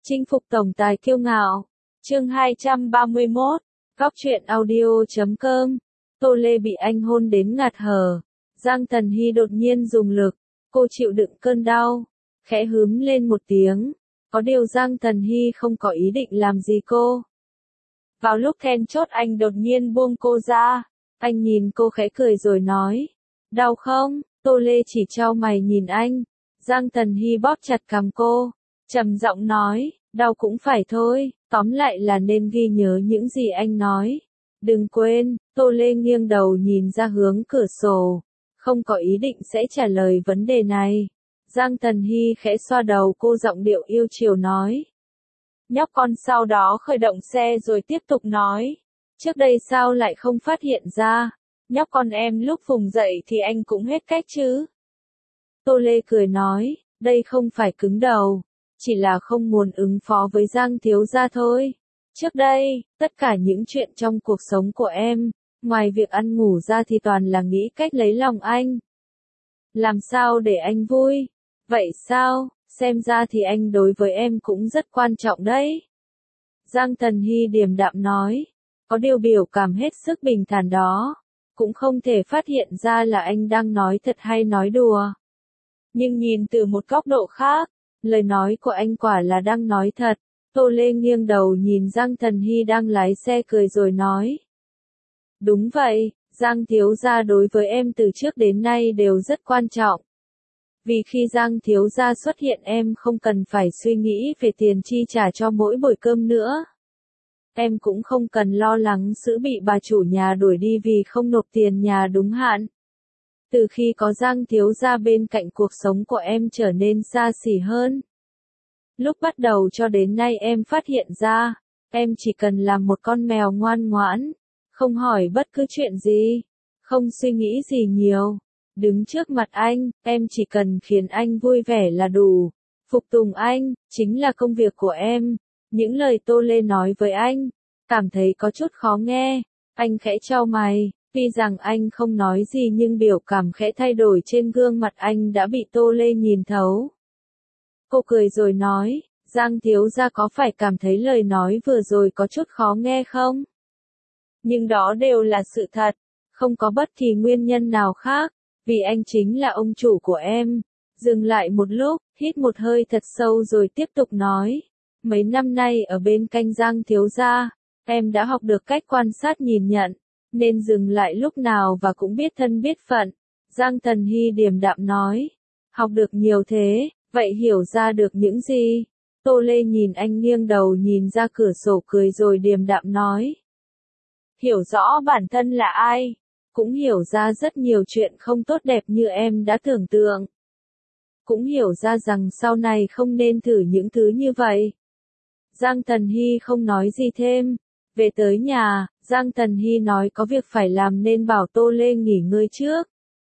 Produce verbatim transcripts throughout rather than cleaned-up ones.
Chinh phục tổng tài kiêu ngạo. Chương hai trăm ba mươi mốt. Góc truyện audio chấm com. Tô Lê bị anh hôn đến ngạt thở. Giang Tần Hy đột nhiên dùng lực. Cô chịu đựng cơn đau. Khẽ hướm lên một tiếng. Có điều Giang Tần Hy không có ý định làm gì cô. Vào lúc then chốt anh đột nhiên buông cô ra. Anh nhìn cô khẽ cười rồi nói. Đau không? Tô Lê chỉ chau mày nhìn anh. Giang Tần Hy bóp chặt cằm cô. Trầm giọng nói, đau cũng phải thôi, tóm lại là nên ghi nhớ những gì anh nói. Đừng quên, Tô Lê nghiêng đầu nhìn ra hướng cửa sổ, không có ý định sẽ trả lời vấn đề này. Giang Tần Hy khẽ xoa đầu cô giọng điệu yêu chiều nói. Nhóc con sau đó khởi động xe rồi tiếp tục nói. Trước đây sao lại không phát hiện ra, nhóc con em lúc vùng dậy thì anh cũng hết cách chứ. Tô Lê cười nói, đây không phải cứng đầu. Chỉ là không muốn ứng phó với Giang thiếu gia thôi. Trước đây, tất cả những chuyện trong cuộc sống của em, ngoài việc ăn ngủ ra thì toàn là nghĩ cách lấy lòng anh. Làm sao để anh vui? Vậy sao, xem ra thì anh đối với em cũng rất quan trọng đấy. Giang Tần Hy điềm đạm nói, có điều biểu cảm hết sức bình thản đó, cũng không thể phát hiện ra là anh đang nói thật hay nói đùa. Nhưng nhìn từ một góc độ khác, lời nói của anh quả là đang nói thật. Tô Lê nghiêng đầu nhìn Giang Tần Hy đang lái xe cười rồi nói. Đúng vậy, Giang thiếu gia đối với em từ trước đến nay đều rất quan trọng. Vì khi Giang thiếu gia xuất hiện em không cần phải suy nghĩ về tiền chi trả cho mỗi buổi cơm nữa. Em cũng không cần lo lắng sự bị bà chủ nhà đuổi đi vì không nộp tiền nhà đúng hạn. Từ khi có Giang thiếu gia bên cạnh cuộc sống của em trở nên xa xỉ hơn. Lúc bắt đầu cho đến nay em phát hiện ra, em chỉ cần làm một con mèo ngoan ngoãn, không hỏi bất cứ chuyện gì, không suy nghĩ gì nhiều. Đứng trước mặt anh, em chỉ cần khiến anh vui vẻ là đủ. Phục tùng anh, chính là công việc của em. Những lời Tô Lê nói với anh, cảm thấy có chút khó nghe. Anh khẽ chau mày. Tuy rằng anh không nói gì nhưng biểu cảm khẽ thay đổi trên gương mặt anh đã bị Tô Lê nhìn thấu. Cô cười rồi nói, Giang thiếu gia có phải cảm thấy lời nói vừa rồi có chút khó nghe không? Nhưng đó đều là sự thật, không có bất kỳ nguyên nhân nào khác, vì anh chính là ông chủ của em. Dừng lại một lúc, hít một hơi thật sâu rồi tiếp tục nói, mấy năm nay ở bên cạnh Giang thiếu gia, em đã học được cách quan sát nhìn nhận. Nên dừng lại lúc nào và cũng biết thân biết phận. Giang Tần Hy điềm đạm nói. Học được nhiều thế, vậy hiểu ra được những gì? Tô Lê nhìn anh nghiêng đầu nhìn ra cửa sổ cười rồi điềm đạm nói. Hiểu rõ bản thân là ai, cũng hiểu ra rất nhiều chuyện không tốt đẹp như em đã tưởng tượng. Cũng hiểu ra rằng sau này không nên thử những thứ như vậy. Giang Tần Hy không nói gì thêm. Về tới nhà, Giang Tần Hy nói có việc phải làm nên bảo Tô Lê nghỉ ngơi trước.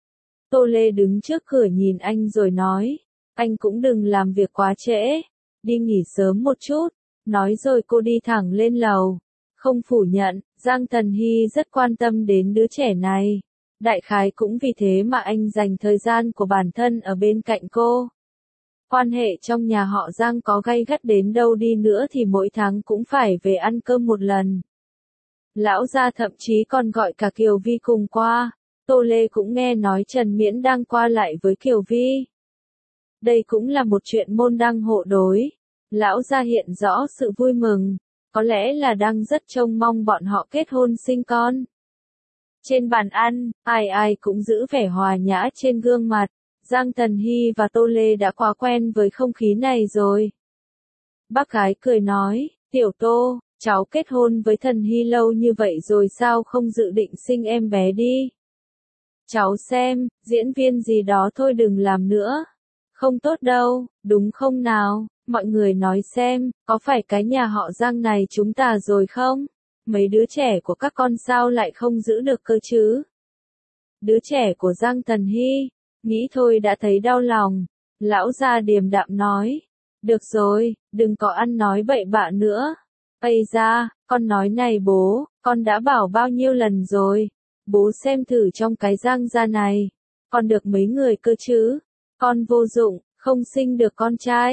Tô Lê đứng trước cửa nhìn anh rồi nói, anh cũng đừng làm việc quá trễ, đi nghỉ sớm một chút. Nói rồi cô đi thẳng lên lầu. Không phủ nhận, Giang Tần Hy rất quan tâm đến đứa trẻ này. Đại khái cũng vì thế mà anh dành thời gian của bản thân ở bên cạnh cô. Quan hệ trong nhà họ Giang có gay gắt đến đâu đi nữa thì mỗi tháng cũng phải về ăn cơm một lần. Lão gia thậm chí còn gọi cả Kiều Vi cùng qua. Tô Lê cũng nghe nói Trần Miễn đang qua lại với Kiều Vi. Đây cũng là một chuyện môn đăng hộ đối. Lão gia hiện rõ sự vui mừng, có lẽ là đang rất trông mong bọn họ kết hôn sinh con. Trên bàn ăn, ai ai cũng giữ vẻ hòa nhã trên gương mặt. Giang Tần Hy và Tô Lê đã quá quen với không khí này rồi. Bác gái cười nói, tiểu Tô, cháu kết hôn với Thần Hy lâu như vậy rồi sao không dự định sinh em bé đi? Cháu xem, diễn viên gì đó thôi đừng làm nữa. Không tốt đâu, đúng không nào? Mọi người nói xem, có phải cái nhà họ Giang này chúng ta rồi không? Mấy đứa trẻ của các con sao lại không giữ được cơ chứ? Đứa trẻ của Giang Tần Hy, nghĩ thôi đã thấy đau lòng. Lão gia điềm đạm nói, được rồi, đừng có ăn nói bậy bạ nữa. Ây da, con nói này bố, con đã bảo bao nhiêu lần rồi. Bố xem thử trong cái Giang gia này, con được mấy người cơ chứ? Con vô dụng, không sinh được con trai.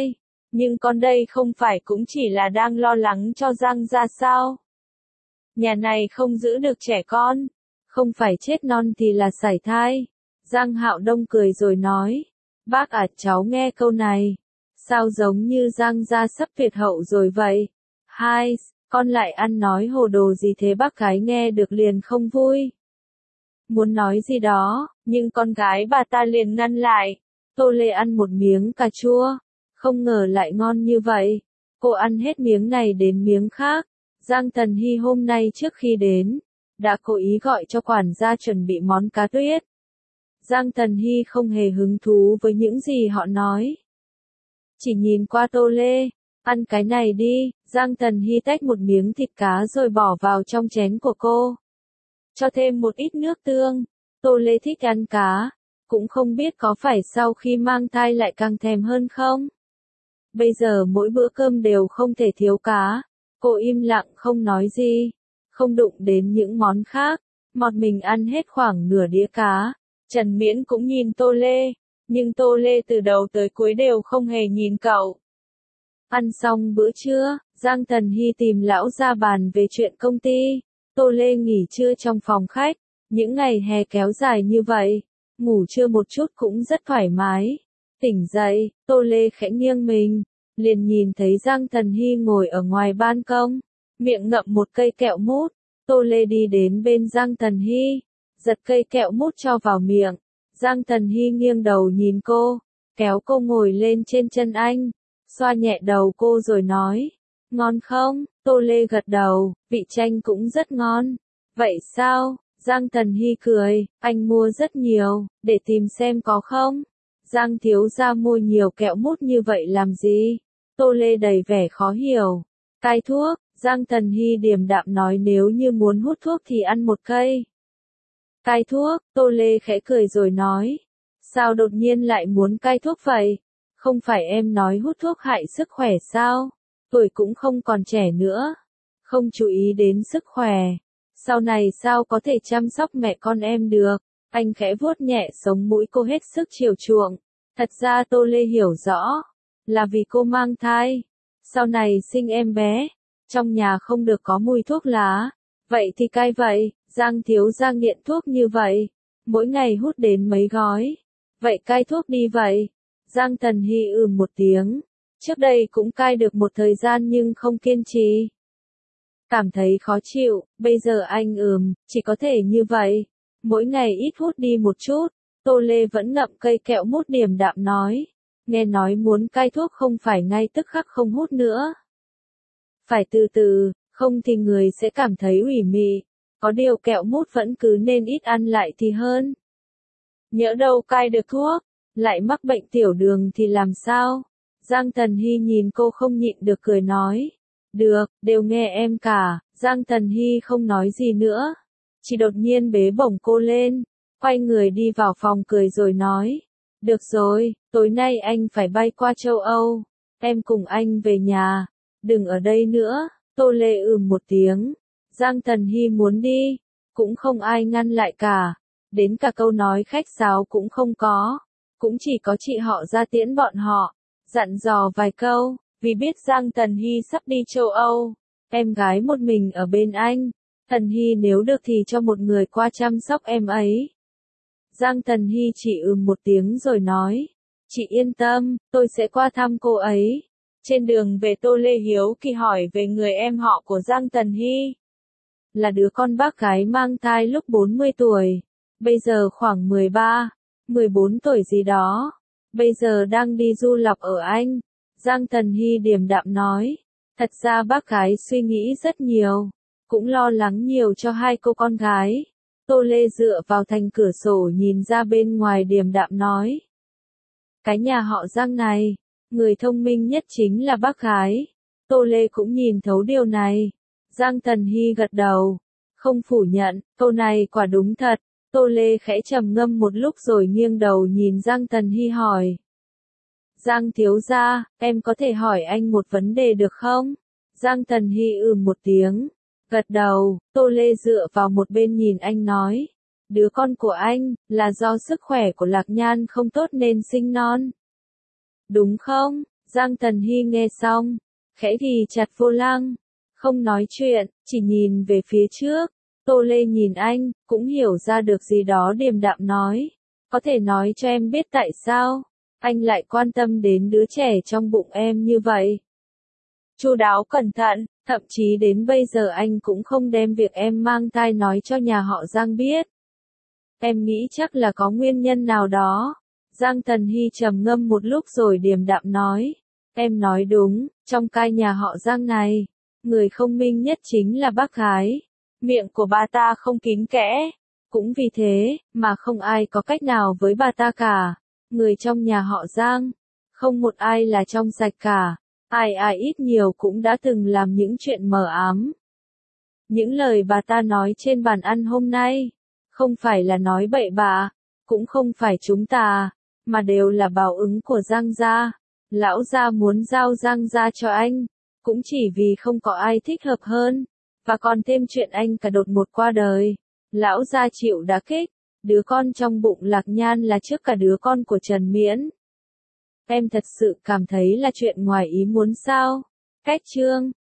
Nhưng con đây không phải cũng chỉ là đang lo lắng cho Giang gia sao? Nhà này không giữ được trẻ con, không phải chết non thì là sảy thai. Giang Hạo Đông cười rồi nói, bác à cháu nghe câu này, sao giống như Giang gia sắp tuyệt hậu rồi vậy? Hai, con lại ăn nói hồ đồ gì thế? Bác gái nghe được liền không vui. Muốn nói gì đó, nhưng con gái bà ta liền ngăn lại. Tô Lê ăn một miếng cà chua, không ngờ lại ngon như vậy. Cô ăn hết miếng này đến miếng khác. Giang Tần Hy hôm nay trước khi đến, đã cố ý gọi cho quản gia chuẩn bị món cá tuyết. Giang Tần Hy không hề hứng thú với những gì họ nói. Chỉ nhìn qua Tô Lê, ăn cái này đi. Giang Tần Hy tách một miếng thịt cá rồi bỏ vào trong chén của cô. Cho thêm một ít nước tương. Tô Lê thích ăn cá, cũng không biết có phải sau khi mang thai lại càng thèm hơn không? Bây giờ mỗi bữa cơm đều không thể thiếu cá. Cô im lặng không nói gì, không đụng đến những món khác, một mình ăn hết khoảng nửa đĩa cá. Trần Miễn cũng nhìn Tô Lê, nhưng Tô Lê từ đầu tới cuối đều không hề nhìn cậu. Ăn xong bữa trưa, Giang Tần Hy tìm lão ra bàn về chuyện công ty. Tô Lê nghỉ trưa trong phòng khách, những ngày hè kéo dài như vậy, ngủ trưa một chút cũng rất thoải mái. Tỉnh dậy, Tô Lê khẽ nghiêng mình, liền nhìn thấy Giang Tần Hy ngồi ở ngoài ban công, miệng ngậm một cây kẹo mút. Tô Lê đi đến bên Giang Tần Hy, giật cây kẹo mút cho vào miệng. Giang Tần Hy nghiêng đầu nhìn cô, kéo cô ngồi lên trên chân anh, xoa nhẹ đầu cô rồi nói, ngon không? Tô Lê gật đầu, vị chanh cũng rất ngon. Vậy sao? Giang Tần Hy cười, anh mua rất nhiều, để tìm xem có không? Giang thiếu gia mua nhiều kẹo mút như vậy làm gì? Tô Lê đầy vẻ khó hiểu. Cai thuốc, Giang Tần Hy điềm đạm nói nếu như muốn hút thuốc thì ăn một cây. Cai thuốc, Tô Lê khẽ cười rồi nói. Sao đột nhiên lại muốn cai thuốc vậy? Không phải em nói hút thuốc hại sức khỏe sao? Tuổi cũng không còn trẻ nữa. Không chú ý đến sức khỏe. Sau này sao có thể chăm sóc mẹ con em được? Anh khẽ vuốt nhẹ sống mũi cô hết sức chiều chuộng. Thật ra Tô Lê hiểu rõ. Là vì cô mang thai. Sau này sinh em bé. Trong nhà không được có mùi thuốc lá. Vậy thì cai vậy. Giang thiếu gia nghiện thuốc như vậy. Mỗi ngày hút đến mấy gói. Vậy cai thuốc đi vậy. Giang Tần Hy ừm một tiếng. Trước đây cũng cai được một thời gian nhưng không kiên trì. Cảm thấy khó chịu, bây giờ anh ừm, chỉ có thể như vậy. Mỗi ngày ít hút đi một chút. Tô Lê vẫn ngậm cây kẹo mút điềm đạm nói. Nghe nói muốn cai thuốc không phải ngay tức khắc không hút nữa. Phải từ từ, không thì người sẽ cảm thấy ủy mị. Có điều kẹo mút vẫn cứ nên ít ăn lại thì hơn. Nhỡ đâu cai được thuốc, lại mắc bệnh tiểu đường thì làm sao? Giang Tần Hy nhìn cô không nhịn được cười nói. Được, đều nghe em cả. Giang Tần Hy không nói gì nữa. Chỉ đột nhiên bế bổng cô lên, quay người đi vào phòng cười rồi nói. Được rồi, tối nay anh phải bay qua châu Âu. Em cùng anh về nhà. Đừng ở đây nữa. Tô Lê ừm một tiếng. Giang Tần Hy muốn đi. Cũng không ai ngăn lại cả. Đến cả câu nói khách sáo cũng không có. Cũng chỉ có chị họ ra tiễn bọn họ. Dặn dò vài câu. Vì biết Giang Tần Hy sắp đi châu Âu. Em gái một mình ở bên anh. Tần Hy nếu được thì cho một người qua chăm sóc em ấy. Giang Tần Hy chỉ ừm một tiếng rồi nói. Chị yên tâm, tôi sẽ qua thăm cô ấy. Trên đường về Tô Lê hiếu kỳ hỏi về người em họ của Giang Tần Hy. Là đứa con bác gái mang thai lúc bốn mươi tuổi. Bây giờ khoảng mười ba, mười bốn tuổi gì đó. Bây giờ đang đi du học ở Anh. Giang Tần Hy điềm đạm nói. Thật ra bác gái suy nghĩ rất nhiều. Cũng lo lắng nhiều cho hai cô con gái. Tô Lê dựa vào thành cửa sổ nhìn ra bên ngoài điềm đạm nói. Cái nhà họ Giang này, người thông minh nhất chính là bác gái. Tô Lê cũng nhìn thấu điều này. Giang Tần Hy gật đầu. Không phủ nhận, câu này quả đúng thật. Tô Lê khẽ trầm ngâm một lúc rồi nghiêng đầu nhìn Giang Tần Hy hỏi. Giang thiếu gia, em có thể hỏi anh một vấn đề được không? Giang Tần Hy ừm một tiếng. Gật đầu, Tô Lê dựa vào một bên nhìn anh nói. Đứa con của anh, là do sức khỏe của Lạc Nhan không tốt nên sinh non. Đúng không? Giang Tần Hy nghe xong, khẽ thì chặt vô lăng, không nói chuyện, chỉ nhìn về phía trước. Tô Lê nhìn anh, cũng hiểu ra được gì đó điềm đạm nói. Có thể nói cho em biết tại sao, anh lại quan tâm đến đứa trẻ trong bụng em như vậy. Chu đáo cẩn thận, thậm chí đến bây giờ anh cũng không đem việc em mang thai nói cho nhà họ Giang biết. Em nghĩ chắc là có nguyên nhân nào đó. Giang Tần Hy trầm ngâm một lúc rồi điềm đạm nói. Em nói đúng, trong cai nhà họ Giang này, người không minh nhất chính là bác gái. Miệng của bà ta không kín kẽ. Cũng vì thế, mà không ai có cách nào với bà ta cả. Người trong nhà họ Giang, không một ai là trong sạch cả. Ai ai ít nhiều cũng đã từng làm những chuyện mờ ám. Những lời bà ta nói trên bàn ăn hôm nay, không phải là nói bậy bạ, cũng không phải chúng ta, mà đều là báo ứng của Giang gia. Lão gia muốn giao Giang gia cho anh, cũng chỉ vì không có ai thích hợp hơn, và còn thêm chuyện anh cả đột ngột qua đời. Lão gia chịu đả kích, đứa con trong bụng Lạc Nhan là trước cả đứa con của Trần Miễn. Em thật sự cảm thấy là chuyện ngoài ý muốn sao? Cách chương